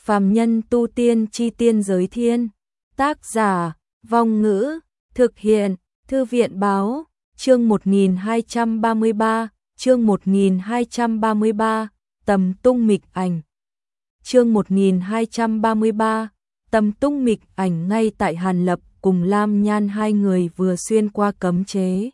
Phàm nhân tu tiên chi tiên giới thiên. Tác giả, Vong Ngữ, thực hiện, Thư viện báo, chương 1233, chương 1233, Tầm tung mịch ảnh. Chương 1233, Tầm tung mịch ảnh. Ngay tại Hàn Lập cùng Lam Nhan hai người vừa xuyên qua cấm chế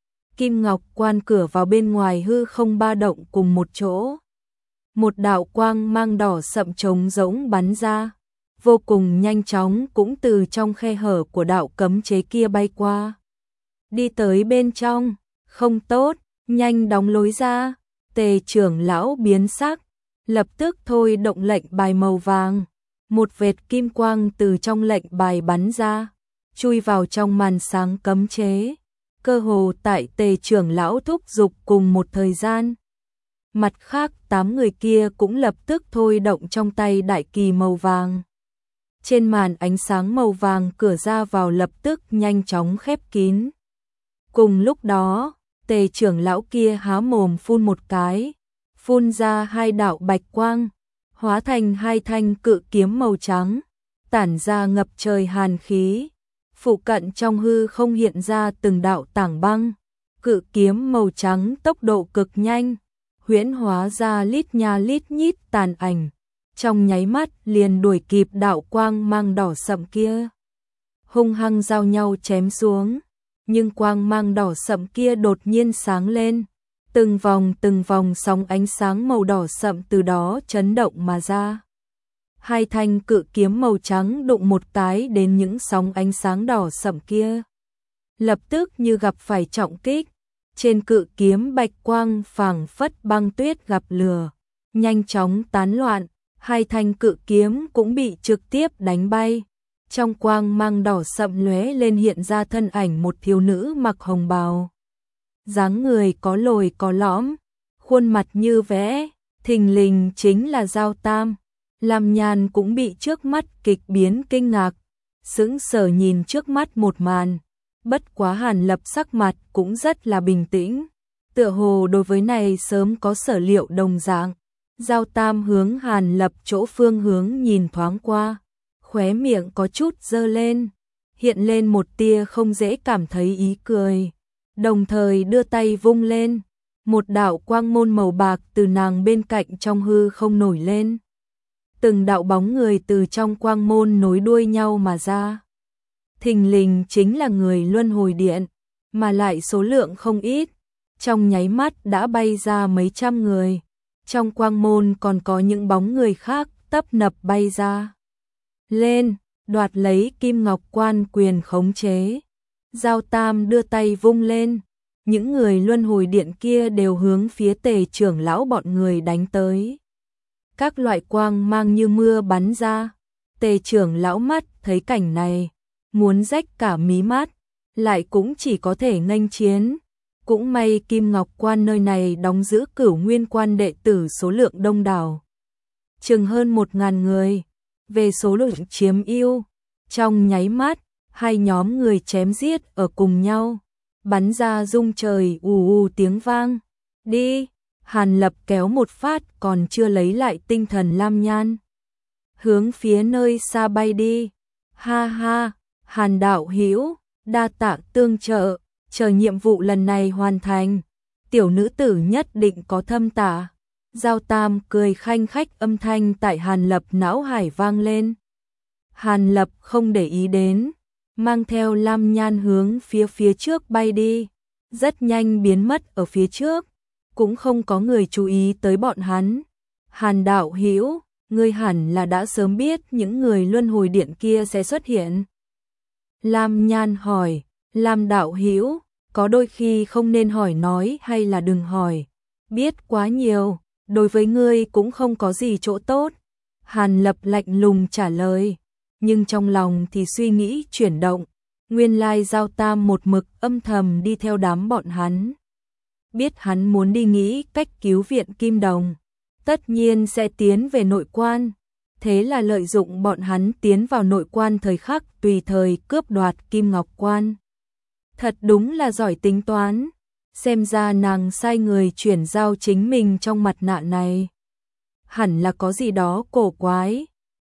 Kim Ngọc Quan cửa vào bên ngoài hư không ba động cùng một chỗ. Một đạo quang mang đỏ sậm trống rỗng bắn ra, vô cùng nhanh chóng cũng từ trong khe hở của đạo cấm chế kia bay qua. Đi tới bên trong, không tốt, nhanh đóng lối ra. Tề trưởng lão biến sắc, lập tức thôi động lệnh bài màu vàng. Một vệt kim quang từ trong lệnh bài bắn ra, chui vào trong màn sáng cấm chế. Cơ hồ tại Tề trưởng lão thúc giục cùng một thời gian. Mặt khác 8 người kia cũng lập tức thôi động trong tay đại kỳ màu vàng. Trên màn ánh sáng màu vàng cửa ra vào lập tức nhanh chóng khép kín. Cùng lúc đó, Tề trưởng lão kia há mồm phun một cái, phun ra hai đạo bạch quang, hóa thành hai thanh cự kiếm màu trắng, tản ra ngập trời hàn khí. Phụ cận trong hư không hiện ra từng đạo tảng băng, cự kiếm màu trắng tốc độ cực nhanh, huyễn hóa ra lít nha lít nhít tàn ảnh, trong nháy mắt liền đuổi kịp đạo quang mang đỏ sậm kia. Hung hăng giao nhau chém xuống, nhưng quang mang đỏ sậm kia đột nhiên sáng lên, từng vòng sóng ánh sáng màu đỏ sậm từ đó chấn động mà ra. Hai thanh cự kiếm màu trắng đụng một cái đến những sóng ánh sáng đỏ sậm kia, lập tức như gặp phải trọng kích. Trên cự kiếm bạch quang phảng phất băng tuyết gặp lửa, nhanh chóng tán loạn. Hai thanh cự kiếm cũng bị trực tiếp đánh bay. Trong quang mang đỏ sậm lóe lên hiện ra thân ảnh một thiếu nữ mặc hồng bào, dáng người có lồi có lõm, khuôn mặt như vẽ, thình lình chính là Giao Tam. Lam Nhan cũng bị trước mắt kịch biến kinh ngạc, sững sờ nhìn trước mắt một màn. Bất quá Hàn Lập sắc mặt cũng rất là bình tĩnh, tựa hồ đối với này sớm có sở liệu đồng dạng. Giao Tam hướng Hàn Lập chỗ phương hướng nhìn thoáng qua, khóe miệng có chút dơ lên, hiện lên một tia không dễ cảm thấy ý cười, đồng thời đưa tay vung lên, một đạo quang môn màu bạc từ nàng bên cạnh trong hư không nổi lên. Từng đạo bóng người từ trong quang môn nối đuôi nhau mà ra. Thình lình chính là người luân hồi điện, mà lại số lượng không ít, trong nháy mắt đã bay ra mấy trăm người. Trong quang môn còn có những bóng người khác tấp nập bay ra. Lên, đoạt lấy Kim Ngọc Quan quyền khống chế. Giao Tam đưa tay vung lên, những người luân hồi điện kia đều hướng phía Tề trưởng lão bọn người đánh tới. Các loại quang mang như mưa bắn ra. Tề trưởng lão mắt thấy cảnh này, muốn rách cả mí mắt, lại cũng chỉ có thể nghênh chiến. Cũng may Kim Ngọc Quan nơi này đóng giữ Cửu Nguyên Quan đệ tử số lượng đông đảo, chừng hơn 1000 người. Về số lượng chiếm ưu, trong nháy mắt, hai nhóm người chém giết ở cùng nhau, bắn ra rung trời ù tiếng vang. Đi! Hàn Lập kéo một phát còn chưa lấy lại tinh thần Lam Nhan, hướng phía nơi xa bay đi. Ha ha, Hàn đạo hữu, đa tạ tương trợ, chờ nhiệm vụ lần này hoàn thành, tiểu nữ tử nhất định có thâm tạ. Giao Tam cười khanh khách, âm thanh tại Hàn Lập não hải vang lên. Hàn Lập không để ý đến, mang theo Lam Nhan hướng phía trước bay đi, rất nhanh biến mất ở phía trước, cũng không có người chú ý tới bọn hắn. Hàn đạo hữu, ngươi hẳn là đã sớm biết những người luân hồi điện kia sẽ xuất hiện. Lam Nhan hỏi. Lam đạo hữu, có đôi khi không nên hỏi nói hay là đừng hỏi, biết quá nhiều, đối với ngươi cũng không có gì chỗ tốt. Hàn Lập lạnh lùng trả lời, nhưng trong lòng thì suy nghĩ chuyển động, nguyên lai Giao Tam một mực âm thầm đi theo đám bọn hắn. Biết hắn muốn đi nghĩ cách cứu viện Kim Đồng, tất nhiên sẽ tiến về nội quan, thế là lợi dụng bọn hắn tiến vào nội quan thời khắc tùy thời cướp đoạt Kim Ngọc Quan. Thật đúng là giỏi tính toán, xem ra nàng sai người chuyển giao chính mình trong mặt nạ này. Hẳn là có gì đó cổ quái,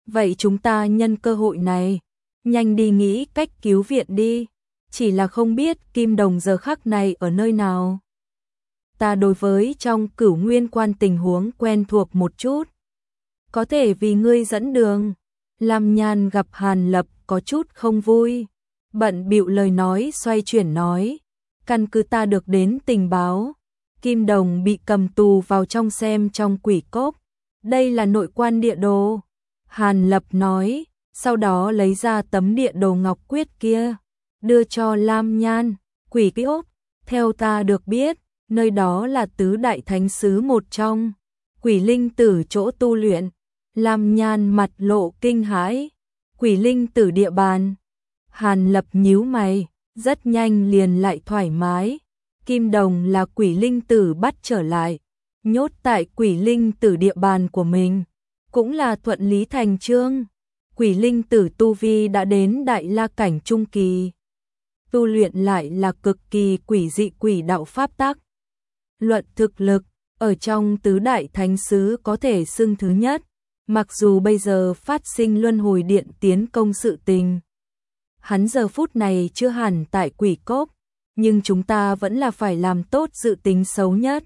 Vậy chúng ta nhân cơ hội này, nhanh đi nghĩ cách cứu viện đi. Chỉ là không biết Kim Đồng giờ khắc này ở nơi nào. Ta đối với trong Cửu Nguyên Quan tình huống quen thuộc một chút. Có thể vì ngươi dẫn đường. Lam Nhan gặp Hàn Lập có chút không vui. Bận bịu lời nói xoay chuyển nói. Căn cứ ta được đến tình báo. Kim Đồng bị cầm tù vào trong xem trong quỷ cốc. Đây là nội quan địa đồ. Hàn Lập nói. Sau đó lấy ra tấm địa đồ ngọc quyết kia. Đưa cho Lam Nhan. Quỷ cốc. Theo ta được biết. Nơi đó là tứ đại thánh sứ một trong. Quỷ linh tử chỗ tu luyện. Lam Nhan mặt lộ kinh hãi. Quỷ linh tử địa bàn. Hàn Lập nhíu mày. Rất nhanh liền lại thoải mái. Kim Đồng là quỷ linh tử bắt trở lại. Nhốt tại quỷ linh tử địa bàn của mình. Cũng là thuận lý thành chương. Quỷ linh tử tu vi đã đến đại la cảnh trung kỳ. Tu luyện lại là cực kỳ quỷ dị quỷ đạo pháp tắc. Luận thực lực, ở trong tứ đại thánh sứ có thể xưng thứ nhất. Mặc dù bây giờ phát sinh luân hồi điện tiến công sự tình. Hắn giờ phút này chưa hẳn tại quỷ cốc, nhưng chúng ta vẫn là phải làm tốt dự tính xấu nhất.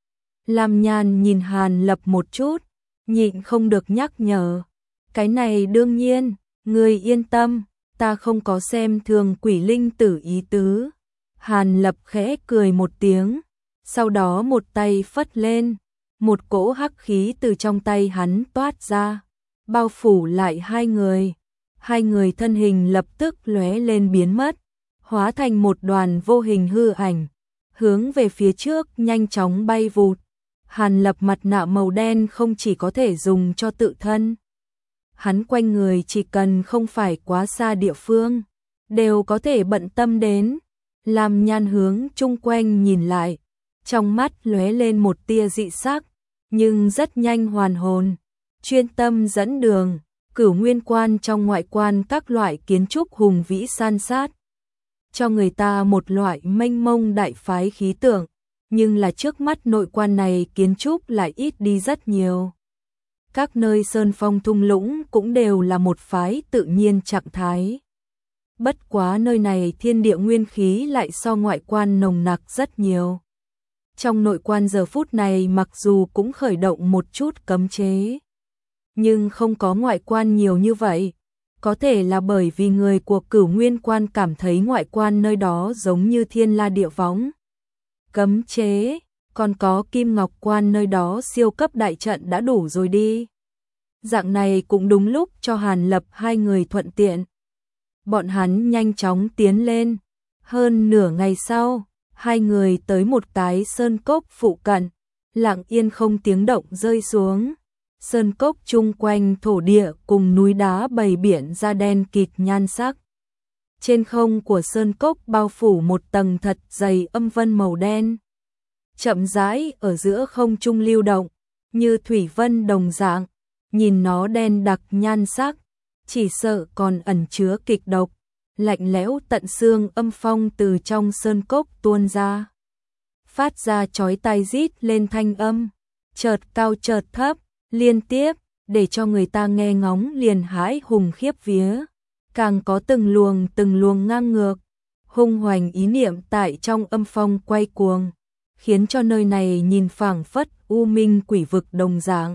Lam Nhan nhìn Hàn Lập một chút, nhịn không được nhắc nhở. Cái này đương nhiên, ngươi yên tâm, ta không có xem thường quỷ linh tử ý tứ. Hàn Lập khẽ cười một tiếng, sau đó một tay phất lên, một cỗ hắc khí từ trong tay hắn toát ra, bao phủ lại hai người. Hai người thân hình lập tức lóe lên biến mất, hóa thành một đoàn vô hình hư ảnh, hướng về phía trước nhanh chóng bay vụt. Hàn Lập mặt nạ màu đen không chỉ có thể dùng cho tự thân. Hắn quanh người chỉ cần không phải quá xa địa phương, đều có thể bận tâm đến. Lam Nhan hướng chung quanh nhìn lại, trong mắt lóe lên một tia dị sắc, nhưng rất nhanh hoàn hồn, chuyên tâm dẫn đường. Cửu Nguyên Quan trong ngoại quan các loại kiến trúc hùng vĩ san sát, cho người ta một loại mênh mông đại phái khí tượng, nhưng là trước mắt nội quan này kiến trúc lại ít đi rất nhiều. Các nơi sơn phong thung lũng cũng đều là một phái tự nhiên trạng thái. Bất quá nơi này thiên địa nguyên khí lại so ngoại quan nồng nặc rất nhiều. Trong nội quan giờ phút này mặc dù cũng khởi động một chút cấm chế, nhưng không có ngoại quan nhiều như vậy. Có thể là bởi vì người của Cửu Nguyên Quan cảm thấy ngoại quan nơi đó giống như thiên la địa võng. Cấm chế, còn có Kim Ngọc Quan nơi đó siêu cấp đại trận đã đủ rồi đi. Dạng này cũng đúng lúc cho Hàn Lập hai người thuận tiện. Bọn hắn nhanh chóng tiến lên. Hơn nửa ngày sau, hai người tới một cái sơn cốc phụ cận, lặng yên không tiếng động rơi xuống. Sơn cốc chung quanh thổ địa cùng núi đá bầy biển da đen kịt nhan sắc. Trên không của sơn cốc bao phủ một tầng thật dày âm vân màu đen. Chậm rãi ở giữa không trung lưu động, như thủy vân đồng dạng, nhìn nó đen đặc nhan sắc, chỉ sợ còn ẩn chứa kịch độc, lạnh lẽo tận xương âm phong từ trong sơn cốc tuôn ra. Phát ra chói tai rít lên thanh âm, chợt cao chợt thấp, liên tiếp, để cho người ta nghe ngóng liền hãi hùng khiếp vía. Càng có từng luồng ngang ngược, hung hoành ý niệm tại trong âm phong quay cuồng, khiến cho nơi này nhìn phảng phất u minh quỷ vực đồng dạng.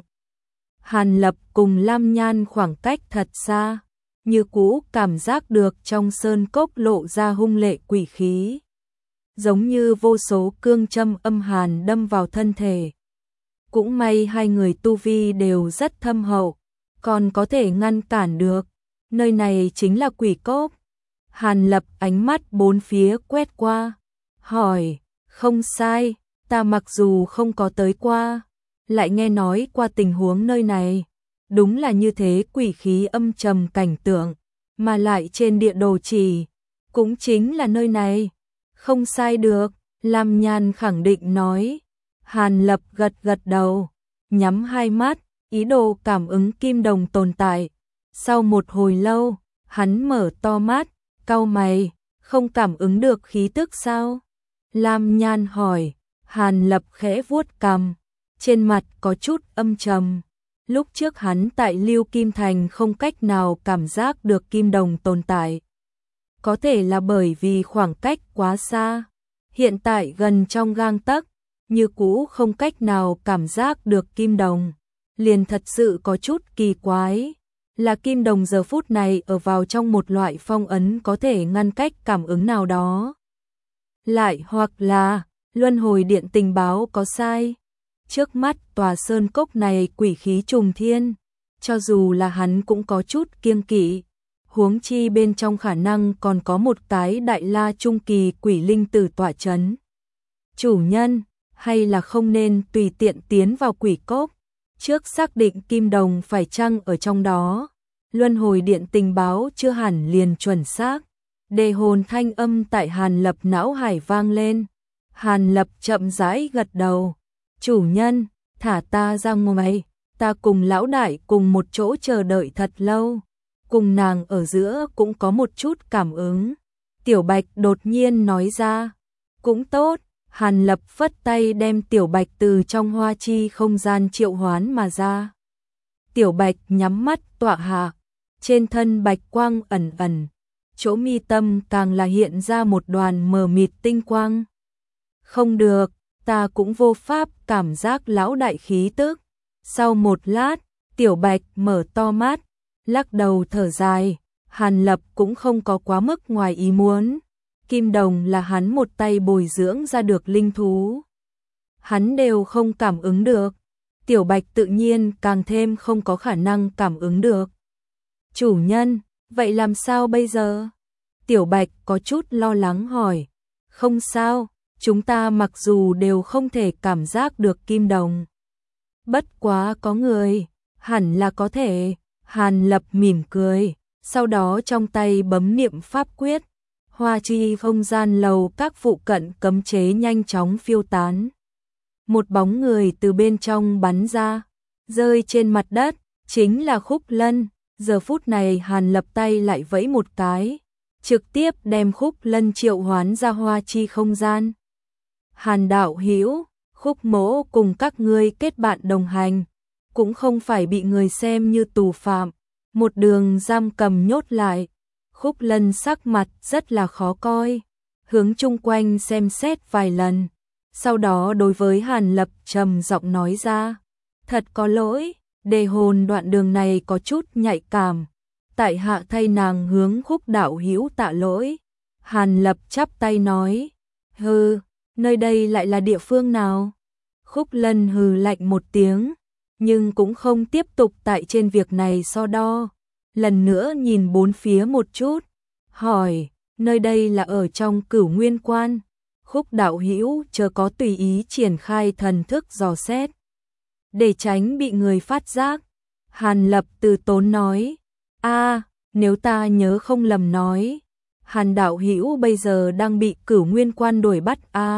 Hàn Lập cùng Lam Nhan khoảng cách thật xa, như cũ cảm giác được trong sơn cốc lộ ra hung lệ quỷ khí, giống như vô số cương châm âm hàn đâm vào thân thể. Cũng may hai người tu vi đều rất thâm hậu, còn có thể ngăn cản được. Nơi này chính là quỷ cốc. Hàn Lập ánh mắt bốn phía quét qua, hỏi, không sai, ta mặc dù không có tới qua, lại nghe nói qua tình huống nơi này. Đúng là như thế, quỷ khí âm trầm cảnh tượng, mà lại trên địa đồ chỉ, cũng chính là nơi này. Không sai được, Lam Nhan khẳng định nói. Hàn Lập gật gật đầu, nhắm hai mắt, ý đồ cảm ứng kim đồng tồn tại. Sau một hồi lâu, hắn mở to mắt, cau mày, không cảm ứng được khí tức sao? Lam Nhan hỏi. Hàn Lập khẽ vuốt cằm, trên mặt có chút âm trầm. Lúc trước hắn tại Lưu Kim Thành không cách nào cảm giác được kim đồng tồn tại. Có thể là bởi vì khoảng cách quá xa. Hiện tại gần trong gang tấc, như cũ không cách nào cảm giác được kim đồng. Liền thật sự có chút kỳ quái. Là kim đồng giờ phút này ở vào trong một loại phong ấn có thể ngăn cách cảm ứng nào đó. Lại hoặc là luân hồi điện tình báo có sai. Trước mắt tòa sơn cốc này quỷ khí trùng thiên, cho dù là hắn cũng có chút kiêng kỵ, huống chi bên trong khả năng còn có một cái đại la trung kỳ quỷ linh tử tọa chấn. Chủ nhân, hay là không nên tùy tiện tiến vào quỷ cốc, trước xác định kim đồng phải chăng ở trong đó. Luân hồi điện tình báo chưa hẳn liền chuẩn xác. Đề hồn thanh âm tại Hàn Lập não hải vang lên. Hàn Lập chậm rãi gật đầu. Chủ nhân, thả ta ra ngoài, ta cùng lão đại cùng một chỗ chờ đợi thật lâu. Cùng nàng ở giữa cũng có một chút cảm ứng. Tiểu Bạch đột nhiên nói ra. Cũng tốt, Hàn Lập phất tay đem Tiểu Bạch từ trong hoa chi không gian triệu hoán mà ra. Tiểu Bạch nhắm mắt tọa hạ, trên thân bạch quang ẩn ẩn, chỗ mi tâm càng là hiện ra một đoàn mờ mịt tinh quang. Không được, ta cũng vô pháp cảm giác lão đại khí tức. Sau một lát, Tiểu Bạch mở to mắt, lắc đầu thở dài. Hàn Lập cũng không có quá mức ngoài ý muốn. Kim đồng là hắn một tay bồi dưỡng ra được linh thú, hắn đều không cảm ứng được. Tiểu Bạch tự nhiên càng thêm không có khả năng cảm ứng được. Chủ nhân, vậy làm sao bây giờ? Tiểu Bạch có chút lo lắng hỏi. Không sao, chúng ta mặc dù đều không thể cảm giác được kim đồng. Bất quá có người, hẳn là có thể. Hàn Lập mỉm cười, sau đó trong tay bấm niệm pháp quyết. Hoa chi không gian lầu các phụ cận cấm chế nhanh chóng phiêu tán. Một bóng người từ bên trong bắn ra, rơi trên mặt đất, chính là Khúc Lân. Giờ phút này Hàn Lập tay lại vẫy một cái, trực tiếp đem Khúc Lân triệu hoán ra hoa chi không gian. Hàn đạo hữu, Khúc mỗ cùng các ngươi kết bạn đồng hành, cũng không phải bị người xem như tù phạm, một đường giam cầm nhốt lại. Khúc Lân sắc mặt rất là khó coi, hướng chung quanh xem xét vài lần, sau đó đối với Hàn Lập trầm giọng nói ra. Thật có lỗi, đề hồn đoạn đường này có chút nhạy cảm, tại hạ thay nàng hướng Khúc đạo hữu tạ lỗi. Hàn Lập chắp tay nói. Hừ, nơi đây lại là địa phương nào? Khúc Lân hừ lạnh một tiếng, nhưng cũng không tiếp tục tại trên việc này so đo. Lần nữa nhìn bốn phía một chút, hỏi, nơi đây là ở trong Cửu Nguyên Quan. Khúc đạo hữu chớ có tùy ý triển khai thần thức dò xét, để tránh bị người phát giác. Hàn Lập từ tốn nói. Nếu ta nhớ không lầm nói, Hàn đạo hữu bây giờ đang bị Cửu Nguyên Quan đuổi bắt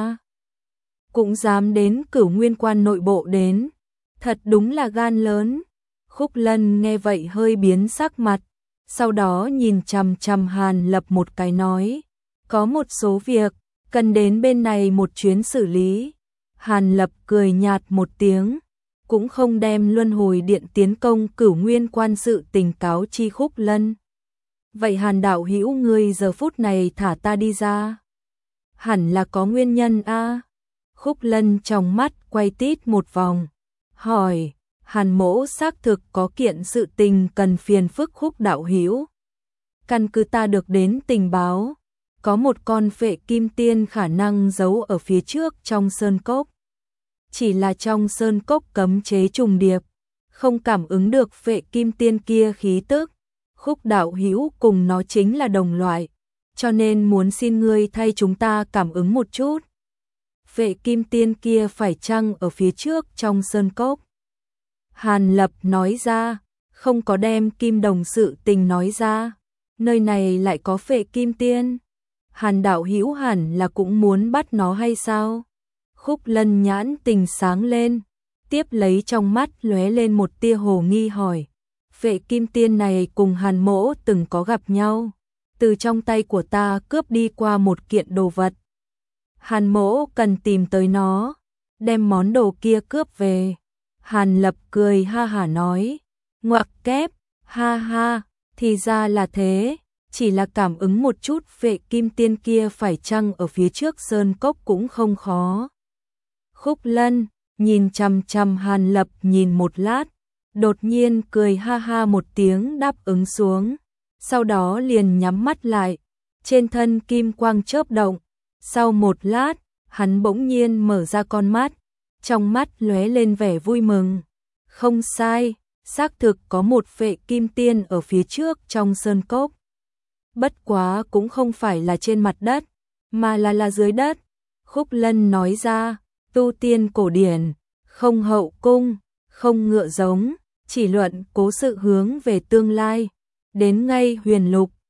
cũng dám đến Cửu Nguyên Quan nội bộ đến, thật đúng là gan lớn. Khúc Lân nghe vậy hơi biến sắc mặt, sau đó nhìn chằm chằm Hàn Lập một cái nói, có một số việc cần đến bên này một chuyến xử lý. Hàn Lập cười nhạt một tiếng, cũng không đem luân hồi điện tiến công Cửu Nguyên Quan sự tình cáo chi Khúc Lân. Vậy Hàn đạo hữu ngươi giờ phút này thả ta đi ra, hẳn là có nguyên nhân Khúc Lân trong mắt quay tít một vòng, hỏi, Hàn mỗ xác thực có kiện sự tình cần phiền phức Khúc đạo hữu. Căn cứ ta được đến tình báo, có một con phệ kim tiên khả năng giấu ở phía trước trong sơn cốc. Chỉ là trong sơn cốc cấm chế trùng điệp, không cảm ứng được phệ kim tiên kia khí tức. Khúc đạo hữu cùng nó chính là đồng loại, cho nên muốn xin ngươi thay chúng ta cảm ứng một chút. Phệ kim tiên kia phải chăng ở phía trước trong sơn cốc? Hàn Lập nói ra, không có đem kim đồng sự tình nói ra. Nơi này lại có phệ kim tiên, Hàn đạo hữu hẳn là cũng muốn bắt nó hay sao? Khúc Lân nhãn tình sáng lên, tiếp lấy trong mắt lóe lên một tia hồ nghi hỏi, phệ kim tiên này cùng Hàn mỗ từng có gặp nhau, từ trong tay của ta cướp đi qua một kiện đồ vật. Hàn mỗ cần tìm tới nó, đem món đồ kia cướp về. Hàn Lập cười ha hả nói, ngoặc kép, ha ha, thì ra là thế, chỉ là cảm ứng một chút vệ kim tiên kia phải chăng ở phía trước sơn cốc cũng không khó. Khúc Lân nhìn chằm chằm Hàn Lập nhìn một lát, đột nhiên cười ha ha một tiếng đáp ứng xuống, sau đó liền nhắm mắt lại, trên thân kim quang chớp động, sau một lát, hắn bỗng nhiên mở ra con mắt, trong mắt lóe lên vẻ vui mừng. Không sai, xác thực có một vệ kim tiên ở phía trước trong sơn cốc. Bất quá cũng không phải là trên mặt đất, mà là dưới đất. Khúc Lân nói ra, tu tiên cổ điển, không hậu cung, không ngựa giống, chỉ luận cố sự hướng về tương lai. Đến ngay huyền lục,